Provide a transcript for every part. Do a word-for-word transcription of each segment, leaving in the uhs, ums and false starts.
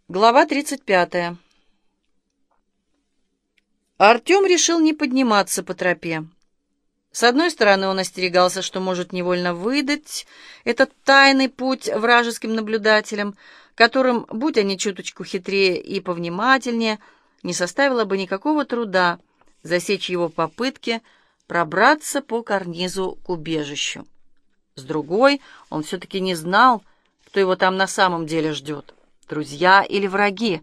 Глава тридцать пятая. Артем решил не подниматься по тропе. С одной стороны, он остерегался, что может невольно выдать этот тайный путь вражеским наблюдателям, которым, будь они чуточку хитрее и повнимательнее, не составило бы никакого труда засечь его попытки пробраться по карнизу к убежищу. С другой, он все-таки не знал, кто его там на самом деле ждет. Друзья или враги?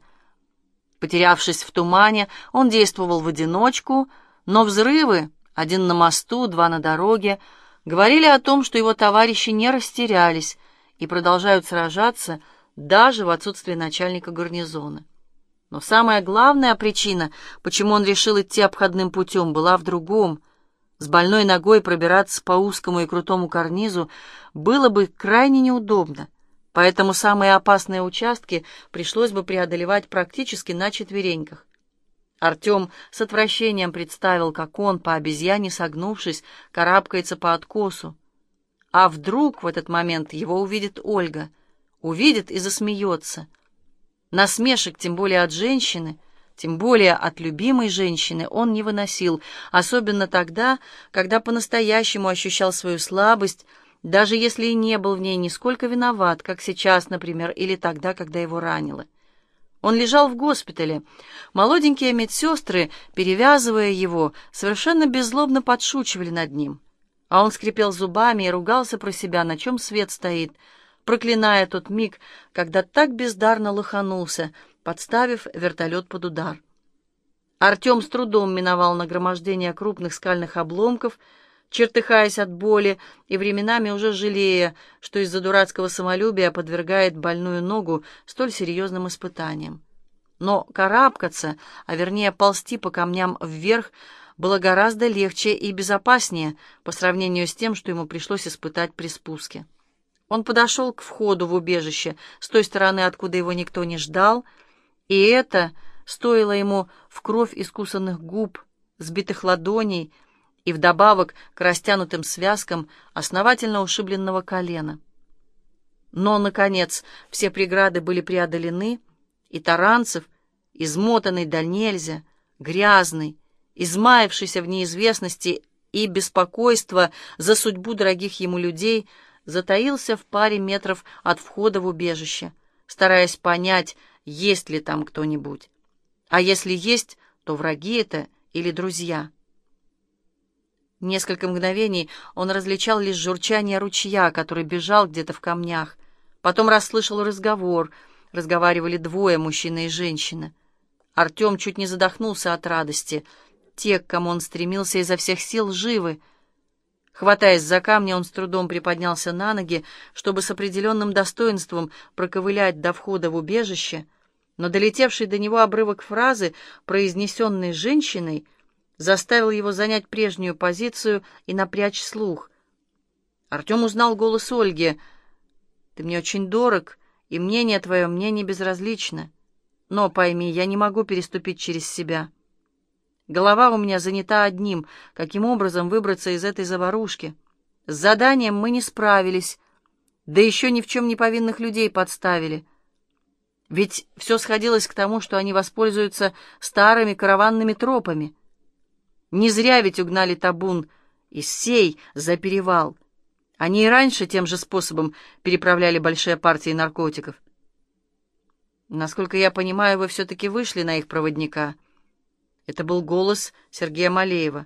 Потерявшись в тумане, он действовал в одиночку, но взрывы, один на мосту, два на дороге, говорили о том, что его товарищи не растерялись и продолжают сражаться даже в отсутствие начальника гарнизона. Но самая главная причина, почему он решил идти обходным путем, была в другом. С больной ногой пробираться по узкому и крутому карнизу было бы крайне неудобно. Поэтому самые опасные участки пришлось бы преодолевать практически на четвереньках. Артем с отвращением представил, как он, по обезьяне согнувшись, карабкается по откосу. А вдруг в этот момент его увидит Ольга, увидит и засмеется. Насмешек, тем более от женщины, тем более от любимой женщины, он не выносил, особенно тогда, когда по-настоящему ощущал свою слабость, даже если и не был в ней нисколько виноват, как сейчас, например, или тогда, когда его ранило. Он лежал в госпитале. Молоденькие медсестры, перевязывая его, совершенно беззлобно подшучивали над ним. А он скрипел зубами и ругался про себя, на чем свет стоит, проклиная тот миг, когда так бездарно лоханулся, подставив вертолет под удар. Артем с трудом миновал нагромождение крупных скальных обломков, чертыхаясь от боли и временами уже жалея, что из-за дурацкого самолюбия подвергает больную ногу столь серьезным испытаниям. Но карабкаться, а вернее ползти по камням вверх, было гораздо легче и безопаснее по сравнению с тем, что ему пришлось испытать при спуске. Он подошел к входу в убежище с той стороны, откуда его никто не ждал, и это стоило ему в кровь искусанных губ, сбитых ладоней, и вдобавок к растянутым связкам основательно ушибленного колена. Но, наконец, все преграды были преодолены, и Таранцев, измотанный до нельзя, грязный, измаявшийся в неизвестности и беспокойство за судьбу дорогих ему людей, затаился в паре метров от входа в убежище, стараясь понять, есть ли там кто-нибудь. А если есть, то враги это или друзья. Несколько мгновений он различал лишь журчание ручья, который бежал где-то в камнях. Потом расслышал разговор. Разговаривали двое, мужчина и женщина. Артем чуть не задохнулся от радости. Те, к кому он стремился изо всех сил, живы. Хватаясь за камни, он с трудом приподнялся на ноги, чтобы с определенным достоинством проковылять до входа в убежище, но долетевший до него обрывок фразы, произнесенной женщиной, заставил его занять прежнюю позицию и напрячь слух. Артем узнал голос Ольги. «Ты мне очень дорог, и мнение твое мне не безразлично. Но пойми, я не могу переступить через себя. Голова у меня занята одним, каким образом выбраться из этой заварушки. С заданием мы не справились, да еще ни в чем не повинных людей подставили. Ведь все сходилось к тому, что они воспользуются старыми караванными тропами. Не зря ведь угнали табун из сей за перевал. Они и раньше тем же способом переправляли большие партии наркотиков. Насколько я понимаю, вы все-таки вышли на их проводника». Это был голос Сергея Малеева.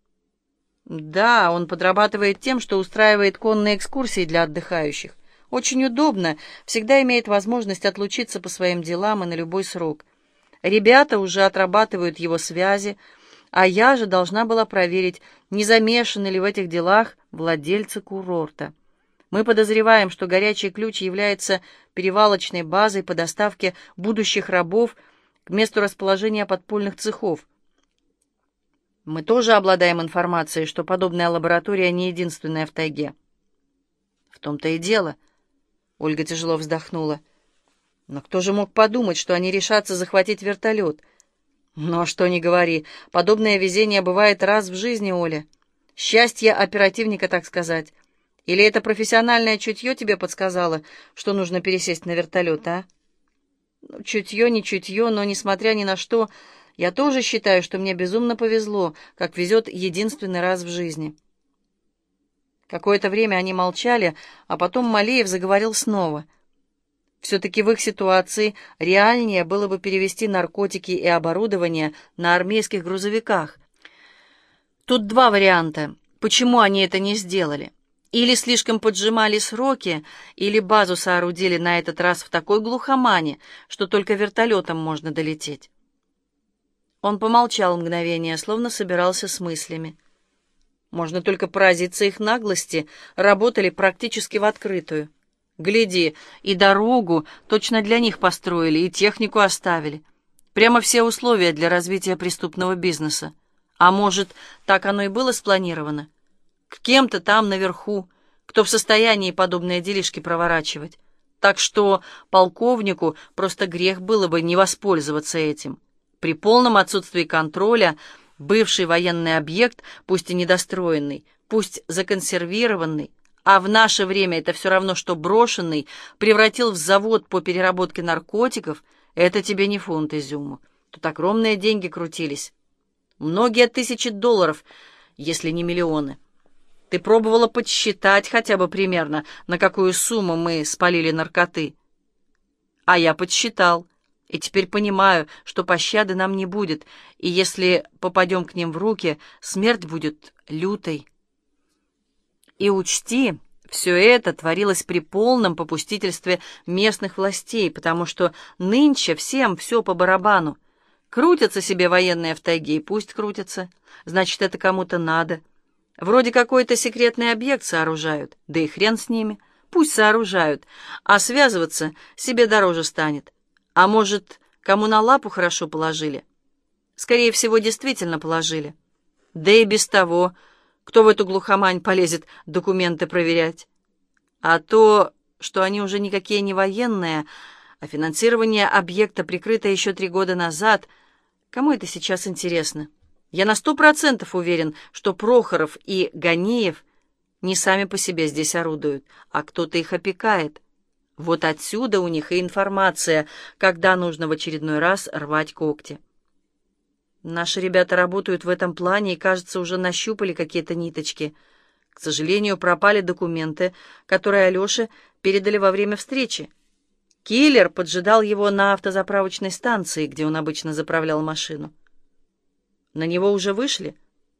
«Да, он подрабатывает тем, что устраивает конные экскурсии для отдыхающих. Очень удобно, всегда имеет возможность отлучиться по своим делам и на любой срок. Ребята уже отрабатывают его связи, а я же должна была проверить, не замешаны ли в этих делах владельцы курорта. Мы подозреваем, что горячий ключ является перевалочной базой по доставке будущих рабов к месту расположения подпольных цехов. Мы тоже обладаем информацией, что подобная лаборатория не единственная в тайге». «В том-то и дело», — Ольга тяжело вздохнула. «Но кто же мог подумать, что они решатся захватить вертолет? Ну, а что ни говори, подобное везение бывает раз в жизни, Оля. Счастье оперативника, так сказать. Или это профессиональное чутье тебе подсказало, что нужно пересесть на вертолет, а?» Ну, чутье, не чутье, но, несмотря ни на что, я тоже считаю, что мне безумно повезло, как везет единственный раз в жизни. Какое-то время они молчали, а потом Малеев заговорил снова. Все-таки в их ситуации реальнее было бы перевести наркотики и оборудование на армейских грузовиках. Тут два варианта. Почему они это не сделали? Или слишком поджимали сроки, или базу соорудили на этот раз в такой глухомане, что только вертолетом можно долететь. Он помолчал мгновение, словно собирался с мыслями. Можно только поразиться их наглости, работали практически в открытую. Гляди, и дорогу точно для них построили, и технику оставили. Прямо все условия для развития преступного бизнеса. А может, так оно и было спланировано? К кем-то там наверху, кто в состоянии подобные делишки проворачивать. Так что полковнику просто грех было бы не воспользоваться этим. При полном отсутствии контроля бывший военный объект, пусть и недостроенный, пусть законсервированный, а в наше время это все равно, что брошенный, превратил в завод по переработке наркотиков, это тебе не фунт изюму. Тут огромные деньги крутились. Многие тысячи долларов, если не миллионы. Ты пробовала подсчитать хотя бы примерно, на какую сумму мы спалили наркоты? А я подсчитал, и теперь понимаю, что пощады нам не будет, и если попадем к ним в руки, смерть будет лютой. И учти, все это творилось при полном попустительстве местных властей, потому что нынче всем все по барабану. Крутятся себе военные в тайге, и пусть крутятся. Значит, это кому-то надо. Вроде какой-то секретный объект сооружают, да и хрен с ними. Пусть сооружают, а связываться себе дороже станет. А может, кому на лапу хорошо положили? Скорее всего, действительно положили. Да и без того, кто в эту глухомань полезет документы проверять. А то, что они уже никакие не военные, а финансирование объекта прикрыто еще три года назад, кому это сейчас интересно? Я на сто процентов уверен, что Прохоров и Ганеев не сами по себе здесь орудуют, а кто-то их опекает. Вот отсюда у них и информация, когда нужно в очередной раз рвать когти. Наши ребята работают в этом плане и, кажется, уже нащупали какие-то ниточки. К сожалению, пропали документы, которые Алёше передали во время встречи. Киллер поджидал его на автозаправочной станции, где он обычно заправлял машину. На него уже вышли?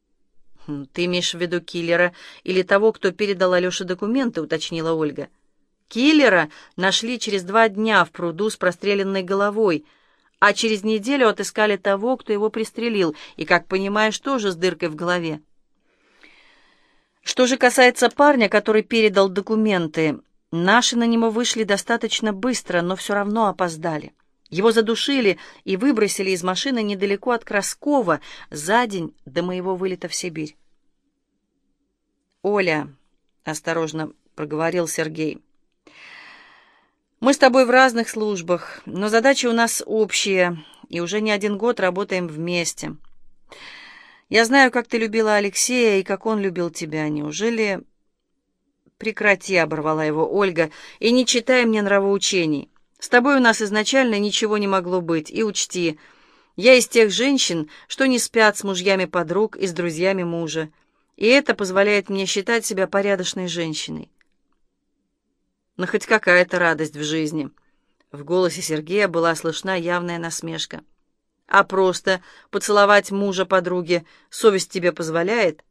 Ты имеешь в виду киллера или того, кто передал Алёше документы, уточнила Ольга. Киллера нашли через два дня в пруду с простреленной головой, а через неделю отыскали того, кто его пристрелил, и, как понимаешь, тоже с дыркой в голове. Что же касается парня, который передал документы, наши на него вышли достаточно быстро, но все равно опоздали. Его задушили и выбросили из машины недалеко от Краскова за день до моего вылета в Сибирь. «Оля», — осторожно проговорил Сергей, — «мы с тобой в разных службах, но задачи у нас общие, и уже не один год работаем вместе. Я знаю, как ты любила Алексея и как он любил тебя. Неужели...» «Прекрати», — оборвала его Ольга, — «и не читай мне нравоучений. С тобой у нас изначально ничего не могло быть, и учти, я из тех женщин, что не спят с мужьями подруг и с друзьями мужа, и это позволяет мне считать себя порядочной женщиной». Но хоть какая-то радость в жизни. В голосе Сергея была слышна явная насмешка. «А просто поцеловать мужа подруги совесть тебе позволяет?»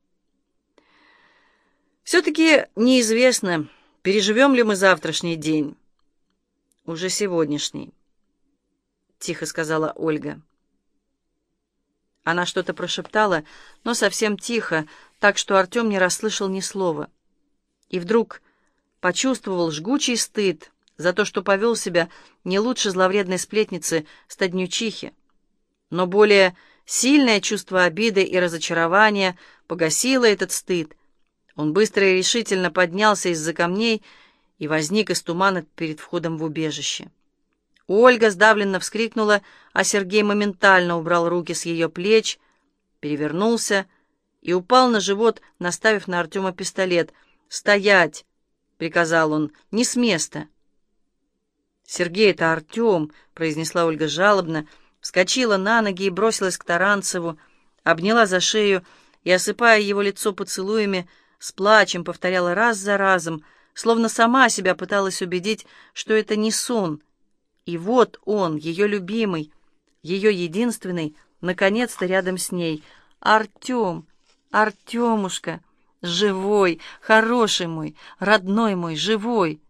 «Все-таки неизвестно, переживем ли мы завтрашний день». «Уже сегодняшний», — тихо сказала Ольга. Она что-то прошептала, но совсем тихо, так что Артем не расслышал ни слова. И вдруг почувствовал жгучий стыд за то, что повел себя не лучше зловредной сплетницы стаднючихи. Но более сильное чувство обиды и разочарования погасило этот стыд. Он быстро и решительно поднялся из-за камней и возник из тумана перед входом в убежище. Ольга сдавленно вскрикнула, а Сергей моментально убрал руки с ее плеч, перевернулся и упал на живот, наставив на Артема пистолет. «Стоять!» — приказал он. «Не с места!» «Сергей, это Артем», — произнесла Ольга жалобно, вскочила на ноги и бросилась к Таранцеву, обняла за шею и, осыпая его лицо поцелуями, с плачем повторяла раз за разом, словно сама себя пыталась убедить, что это не сон. И вот он, ее любимый, ее единственный, наконец-то рядом с ней. «Артем, Артемушка, живой, хороший мой, родной мой, живой!»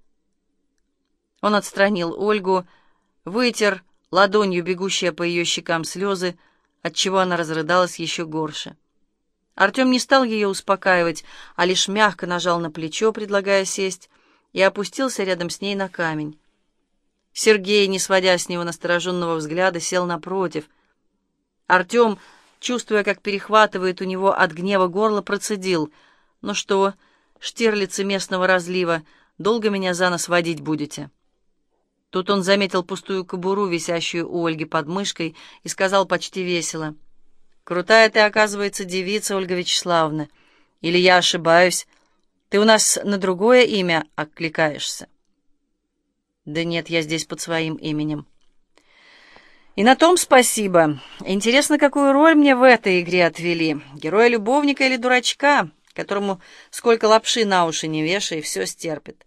Он отстранил Ольгу, вытер ладонью бегущие по ее щекам слезы, отчего она разрыдалась еще горше. Артем не стал ее успокаивать, а лишь мягко нажал на плечо, предлагая сесть, и опустился рядом с ней на камень. Сергей, не сводя с него настороженного взгляда, сел напротив. Артем, чувствуя, как перехватывает у него от гнева горло, процедил: «Ну что, штирлицы местного разлива, долго меня за нос водить будете?» Тут он заметил пустую кобуру, висящую у Ольги под мышкой, и сказал почти весело: «Крутая ты, оказывается, девица, Ольга Вячеславовна. Или я ошибаюсь? Ты у нас на другое имя откликаешься?» «Да нет, я здесь под своим именем». «И на том спасибо. Интересно, какую роль мне в этой игре отвели? Героя-любовника или дурачка, которому сколько лапши на уши не вешай, все стерпит?»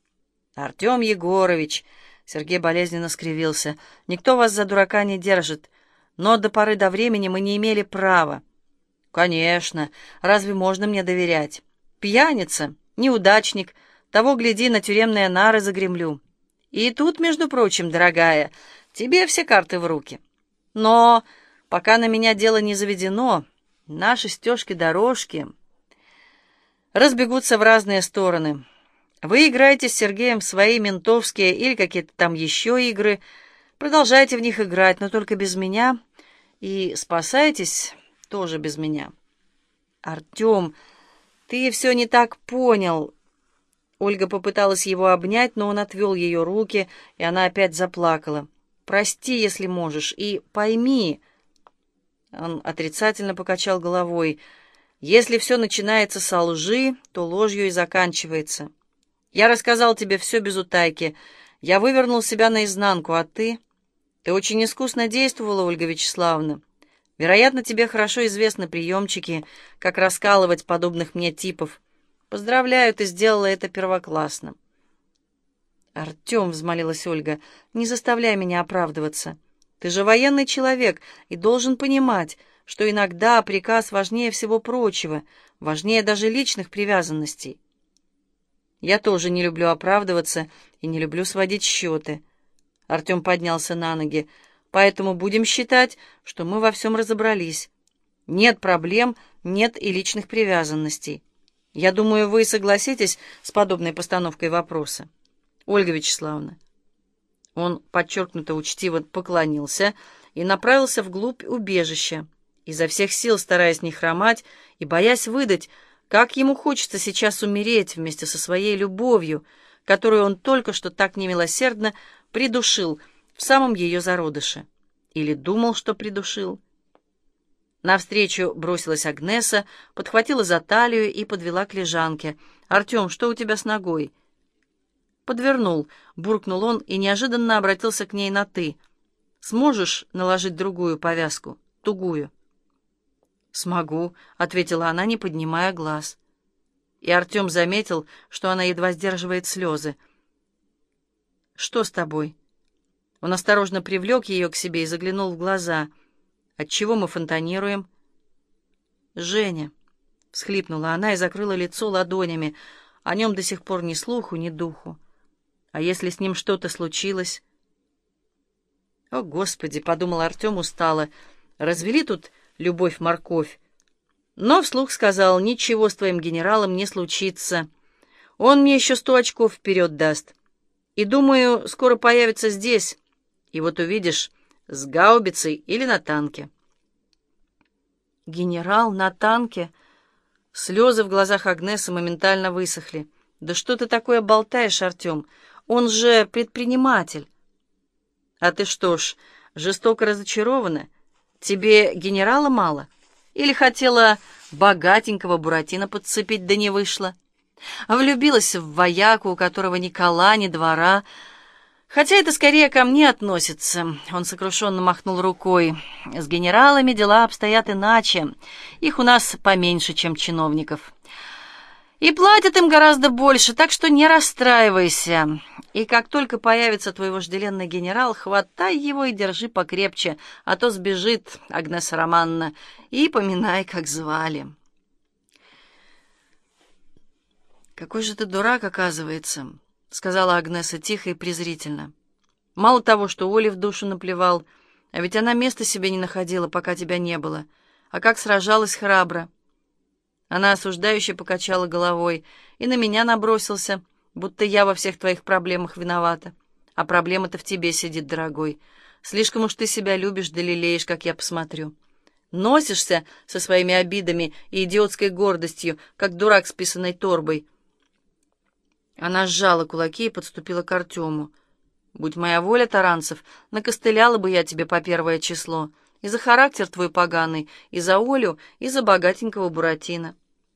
«Артем Егорович», — Сергей болезненно скривился, — «никто вас за дурака не держит, но до поры до времени мы не имели права». «Конечно, разве можно мне доверять? Пьяница, неудачник, того, гляди, на тюремные нары загремлю. И тут, между прочим, дорогая, тебе все карты в руки. Но пока на меня дело не заведено, наши стежки-дорожки разбегутся в разные стороны. Вы играете с Сергеем в свои ментовские или какие-то там еще игры, продолжайте в них играть, но только без меня, и спасайтесь тоже без меня». «Артем, ты все не так понял». Ольга попыталась его обнять, но он отвел ее руки, и она опять заплакала. «Прости, если можешь, и пойми...» Он отрицательно покачал головой. «Если все начинается со лжи, то ложью и заканчивается. Я рассказал тебе все без утайки. Я вывернул себя наизнанку, а ты... Ты очень искусно действовала, Ольга Вячеславовна. Вероятно, тебе хорошо известны приемчики, как раскалывать подобных мне типов. Поздравляю, ты сделала это первоклассно». «Артем», — взмолилась Ольга, — «не заставляй меня оправдываться. Ты же военный человек и должен понимать, что иногда приказ важнее всего прочего, важнее даже личных привязанностей». «Я тоже не люблю оправдываться и не люблю сводить счеты». Артем поднялся на ноги. «Поэтому будем считать, что мы во всем разобрались. Нет проблем, нет и личных привязанностей. Я думаю, вы согласитесь с подобной постановкой вопроса, Ольга Вячеславовна». Он подчеркнуто учтиво поклонился и направился вглубь убежища, изо всех сил стараясь не хромать и боясь выдать, как ему хочется сейчас умереть вместе со своей любовью, которую он только что так немилосердно придушил в самом ее зародыше. Или думал, что придушил. Навстречу бросилась Агнеса, подхватила за талию и подвела к лежанке. «Артем, что у тебя с ногой?» «Подвернул», — буркнул он и неожиданно обратился к ней на «ты». «Сможешь наложить другую повязку, тугую?» «Смогу», — ответила она, не поднимая глаз. И Артем заметил, что она едва сдерживает слезы. «Что с тобой?» Он осторожно привлек ее к себе и заглянул в глаза. «Отчего мы фонтанируем?» «Женя», — всхлипнула она и закрыла лицо ладонями. О нем до сих пор ни слуху, ни духу. А если с ним что-то случилось? «О, Господи!» — подумал Артем устало. «Развели тут любовь-морковь». Но вслух сказал: «Ничего с твоим генералом не случится. Он мне еще сто очков вперед даст. И, думаю, скоро появится здесь. И вот увидишь, с гаубицей или на танке». «Генерал на танке?» Слезы в глазах Агнесы моментально высохли. «Да что ты такое болтаешь, Артем? Он же предприниматель». «А ты что ж, жестоко разочарована? Тебе генерала мало? Или хотела богатенького Буратино подцепить, да не вышло? Влюбилась в вояку, у которого ни кола, ни двора, Хотя это скорее ко мне относится. Он сокрушенно махнул рукой. С генералами дела обстоят иначе. Их у нас поменьше, чем чиновников. И платят им гораздо больше, так что не расстраивайся. И как только появится твой вожделенный генерал, хватай его и держи покрепче, а то сбежит, Агнеса Романовна, и поминай, как звали. «Какой же ты дурак, оказывается», — сказала Агнеса тихо и презрительно. «Мало того, что Оле в душу наплевал, а ведь она места себе не находила, пока тебя не было. А как сражалась храбро». Она осуждающе покачала головой и на меня набросился, будто я во всех твоих проблемах виновата. А проблема-то в тебе сидит, дорогой. Слишком уж ты себя любишь да лелеешь, как я посмотрю. Носишься со своими обидами и идиотской гордостью, как дурак с писаной торбой. Она сжала кулаки и подступила к Артему. «Будь моя воля, Таранцев, накостыляла бы я тебе по первое число. И за характер твой поганый, и за Олю, и за богатенького Буратино».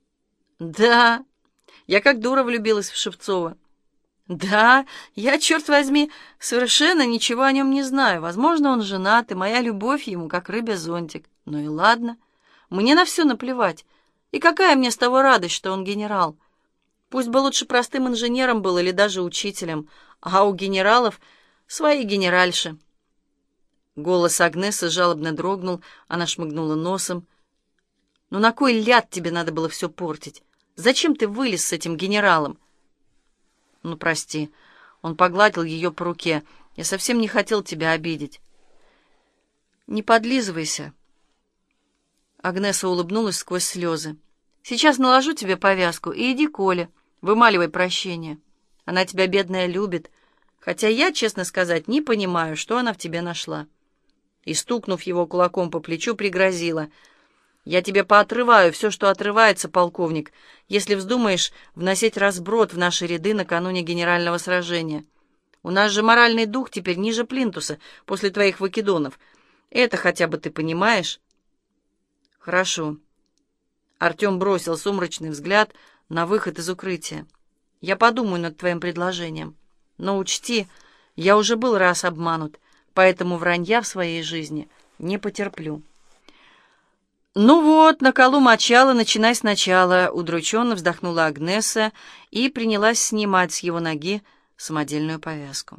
«Да, я как дура влюбилась в Шевцова». «Да, я, черт возьми, совершенно ничего о нем не знаю. Возможно, он женат, и моя любовь ему как рыбе зонтик. Ну и ладно, мне на все наплевать. И какая мне с того радость, что он генерал? Пусть бы лучше простым инженером был или даже учителем, а у генералов свои генеральши». Голос Агнесы жалобно дрогнул, она шмыгнула носом. «Ну на кой ляд тебе надо было все портить? Зачем ты вылез с этим генералом?» «Ну, прости». Он погладил ее по руке. «Я совсем не хотел тебя обидеть». «Не подлизывайся». Агнеса улыбнулась сквозь слезы. «Сейчас наложу тебе повязку и иди к Оле, вымаливай прощение. Она тебя, бедная, любит, хотя я, честно сказать, не понимаю, что она в тебе нашла». И, стукнув его кулаком по плечу, пригрозила: «Я тебе поотрываю все, что отрывается, полковник, если вздумаешь вносить разброд в наши ряды накануне генерального сражения. У нас же моральный дух теперь ниже плинтуса после твоих выкидонов. Это хотя бы ты понимаешь?» «Хорошо». Артем бросил сумрачный взгляд на выход из укрытия. «Я подумаю над твоим предложением. Но учти, я уже был раз обманут, поэтому вранья в своей жизни не потерплю». «Ну вот, на колу мочала, начинай сначала», — удрученно вздохнула Агнеса и принялась снимать с его ноги самодельную повязку.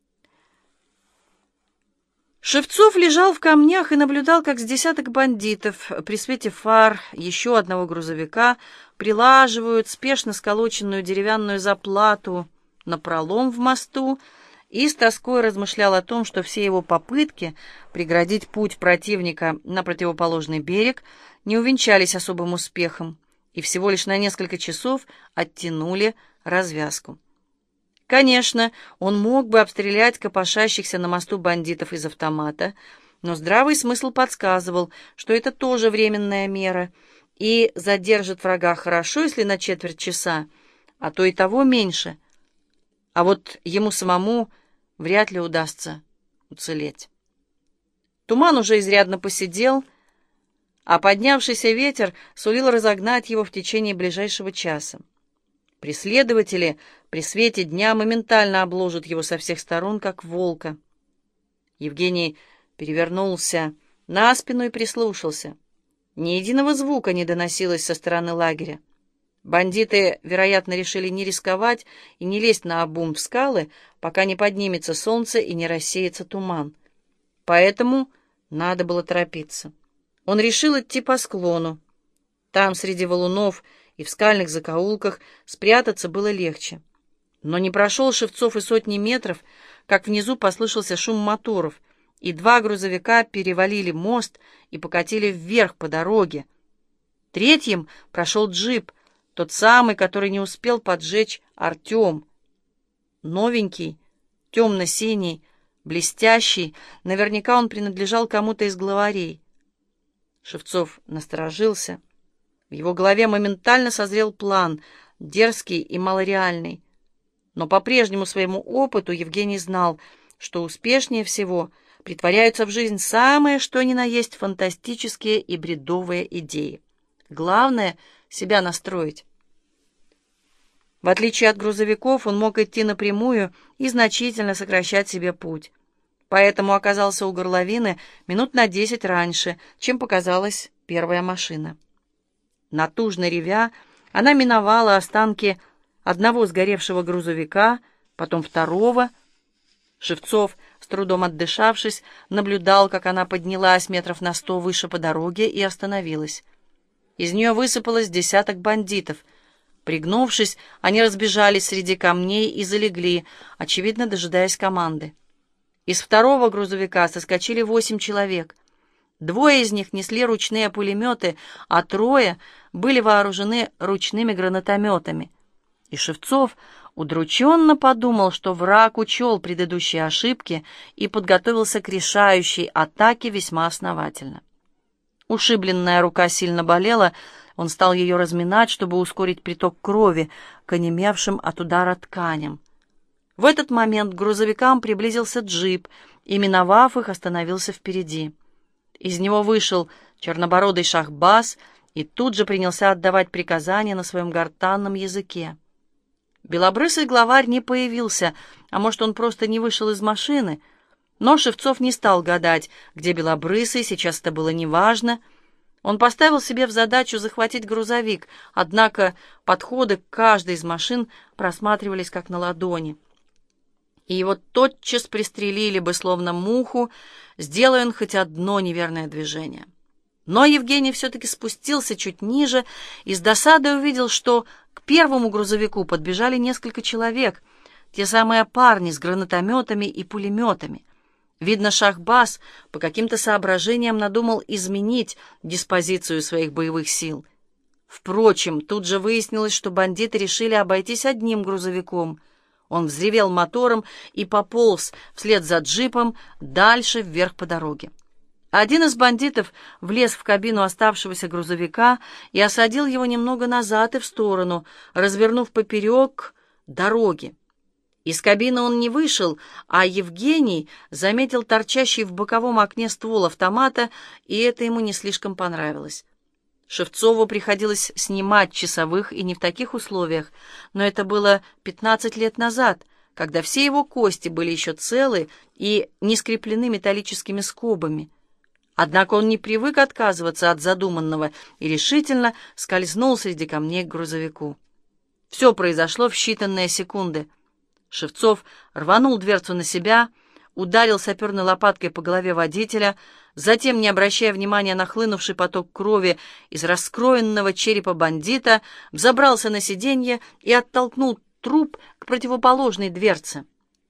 Шевцов лежал в камнях и наблюдал, как с десяток бандитов при свете фар еще одного грузовика прилаживают спешно сколоченную деревянную заплату на пролом в мосту, и с тоской размышлял о том, что все его попытки преградить путь противника на противоположный берег не увенчались особым успехом и всего лишь на несколько часов оттянули развязку. Конечно, он мог бы обстрелять копошащихся на мосту бандитов из автомата, но здравый смысл подсказывал, что это тоже временная мера, и задержит врага хорошо, если на четверть часа, а то и того меньше. А вот ему самому вряд ли удастся уцелеть. Туман уже изрядно поседел, а поднявшийся ветер сулил разогнать его в течение ближайшего часа. Преследователи при свете дня моментально обложат его со всех сторон, как волка. Евгений перевернулся на спину и прислушался. Ни единого звука не доносилось со стороны лагеря. Бандиты, вероятно, решили не рисковать и не лезть наобум в скалы, пока не поднимется солнце и не рассеется туман. Поэтому надо было торопиться. Он решил идти по склону. Там, среди валунов и в скальных закоулках, спрятаться было легче. Но не прошел Шевцов и сотни метров, как внизу послышался шум моторов, и два грузовика перевалили мост и покатили вверх по дороге. Третьим прошел джип, тот самый, который не успел поджечь Артем. Новенький, темно-синий, блестящий, наверняка он принадлежал кому-то из главарей. Шевцов насторожился. В его голове моментально созрел план, дерзкий и малореальный. Но по прежнему своему опыту Евгений знал, что успешнее всего притворяются в жизнь самые что ни на есть фантастические и бредовые идеи. Главное — себя настроить. В отличие от грузовиков, он мог идти напрямую и значительно сокращать себе путь. Поэтому оказался у горловины минут на десять раньше, чем показалась первая машина. Натужно ревя, она миновала останки одного сгоревшего грузовика, потом второго. Шевцов, с трудом отдышавшись, наблюдал, как она поднялась метров на сто выше по дороге и остановилась. Из нее высыпалось десяток бандитов. Пригнувшись, они разбежались среди камней и залегли, очевидно, дожидаясь команды. Из второго грузовика соскочили восемь человек. Двое из них несли ручные пулеметы, а трое были вооружены ручными гранатометами. И Шевцов удрученно подумал, что враг учел предыдущие ошибки и подготовился к решающей атаке весьма основательно. Ушибленная рука сильно болела, он стал ее разминать, чтобы ускорить приток крови к онемевшим от удара тканям. В этот момент к грузовикам приблизился джип и, миновав их, остановился впереди. Из него вышел чернобородый Шахбаз и тут же принялся отдавать приказания на своем гортанном языке. Белобрысый главарь не появился, а может, он просто не вышел из машины, но Шевцов не стал гадать, где Белобрысый, сейчас это было неважно. Он поставил себе в задачу захватить грузовик, однако подходы к каждой из машин просматривались как на ладони. И его тотчас пристрелили бы, словно муху, сделая он хоть одно неверное движение. Но Евгений все-таки спустился чуть ниже и с досадой увидел, что к первому грузовику подбежали несколько человек, те самые парни с гранатометами и пулеметами. Видно, Шахбаз по каким-то соображениям надумал изменить диспозицию своих боевых сил. Впрочем, тут же выяснилось, что бандиты решили обойтись одним грузовиком. Он взревел мотором и пополз вслед за джипом дальше вверх по дороге. Один из бандитов влез в кабину оставшегося грузовика и осадил его немного назад и в сторону, развернув поперек дороги. Из кабины он не вышел, а Евгений заметил торчащий в боковом окне ствол автомата, и это ему не слишком понравилось. Шевцову приходилось снимать часовых и не в таких условиях, но это было пятнадцать лет назад, когда все его кости были еще целы и не скреплены металлическими скобами. Однако он не привык отказываться от задуманного и решительно скользнул среди камней к грузовику. Все произошло в считанные секунды. Шевцов рванул дверцу на себя, ударил саперной лопаткой по голове водителя, затем, не обращая внимания на хлынувший поток крови из раскроенного черепа бандита, взобрался на сиденье и оттолкнул труп к противоположной дверце.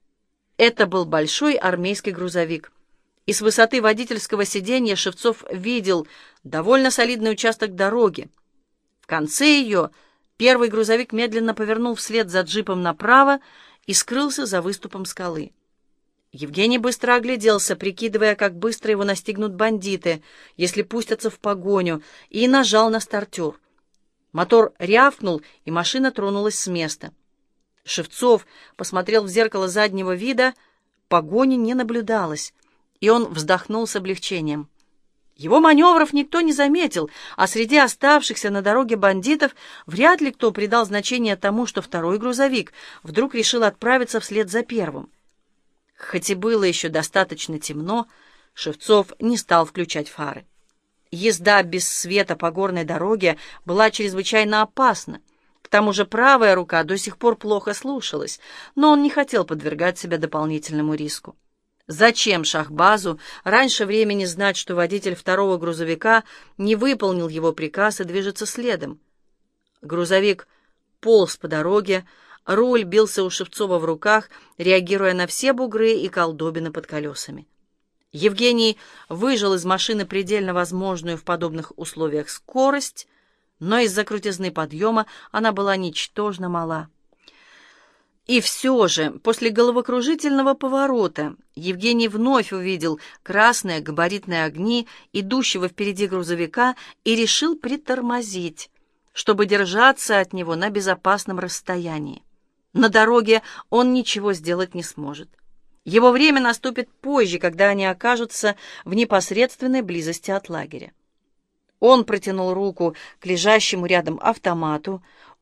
Это был большой армейский грузовик, и с высоты водительского сиденья Шевцов видел довольно солидный участок дороги. В конце ее первый грузовик медленно повернул вслед за джипом направо и скрылся за выступом скалы. Евгений быстро огляделся, прикидывая, как быстро его настигнут бандиты, если пустятся в погоню, и нажал на стартер. Мотор рявкнул, и машина тронулась с места. Шевцов посмотрел в зеркало заднего вида, погони не наблюдалось, и он вздохнул с облегчением. Его маневров никто не заметил, а среди оставшихся на дороге бандитов вряд ли кто придал значение тому, что второй грузовик вдруг решил отправиться вслед за первым. Хоть и было еще достаточно темно, Шевцов не стал включать фары. Езда без света по горной дороге была чрезвычайно опасна. К тому же правая рука до сих пор плохо слушалась, но он не хотел подвергать себя дополнительному риску. Зачем Шахбазу раньше времени знать, что водитель второго грузовика не выполнил его приказ и движется следом? Грузовик полз по дороге, руль бился у Шевцова в руках, реагируя на все бугры и колдобины под колесами. Евгений выжал из машины предельно возможную в подобных условиях скорость, но из-за крутизны подъема она была ничтожно мала. И все же, после головокружительного поворота, Евгений вновь увидел красные габаритные огни идущего впереди грузовика и решил притормозить, чтобы держаться от него на безопасном расстоянии. На дороге он ничего сделать не сможет. Его время наступит позже, когда они окажутся в непосредственной близости от лагеря. Он протянул руку к лежащему рядом автомату,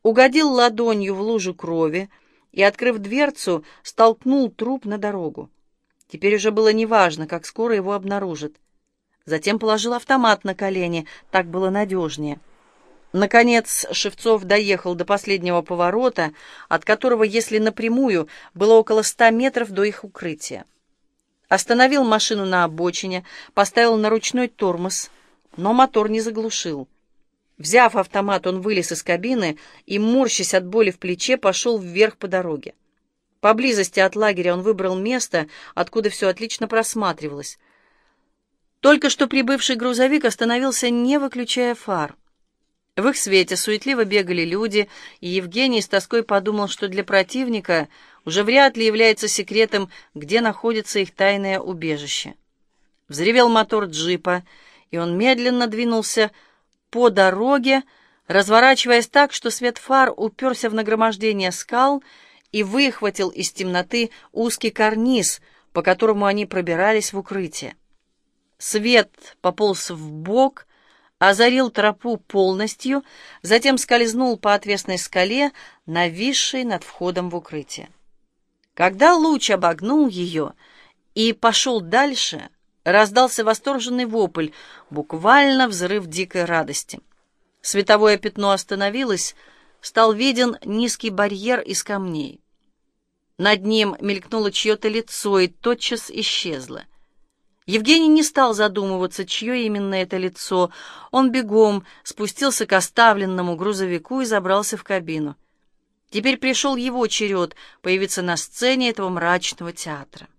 угодил ладонью в лужу крови и, открыв дверцу, столкнул труп на дорогу. Теперь уже было неважно, как скоро его обнаружат. Затем положил автомат на колени, так было надежнее. Наконец Шевцов доехал до последнего поворота, от которого, если напрямую, было около ста метров до их укрытия. Остановил машину на обочине, поставил на ручной тормоз, но мотор не заглушил. Взяв автомат, он вылез из кабины и, морщась от боли в плече, пошел вверх по дороге. Поблизости от лагеря он выбрал место, откуда все отлично просматривалось. Только что прибывший грузовик остановился, не выключая фар. В их свете суетливо бегали люди, и Евгений с тоской подумал, что для противника уже вряд ли является секретом, где находится их тайное убежище. Взревел мотор джипа, и он медленно двинулся по дороге, разворачиваясь так, что свет фар уперся в нагромождение скал и выхватил из темноты узкий карниз, по которому они пробирались в укрытие. Свет пополз вбок, озарил тропу полностью, затем скользнул по отвесной скале, нависшей над входом в укрытие. Когда луч обогнул ее и пошел дальше, раздался восторженный вопль, буквально взрыв дикой радости. Световое пятно остановилось, стал виден низкий барьер из камней. Над ним мелькнуло чье-то лицо и тотчас исчезло. Евгений не стал задумываться, чье именно это лицо. Он бегом спустился к оставленному грузовику и забрался в кабину. Теперь пришел его черед появиться на сцене этого мрачного театра.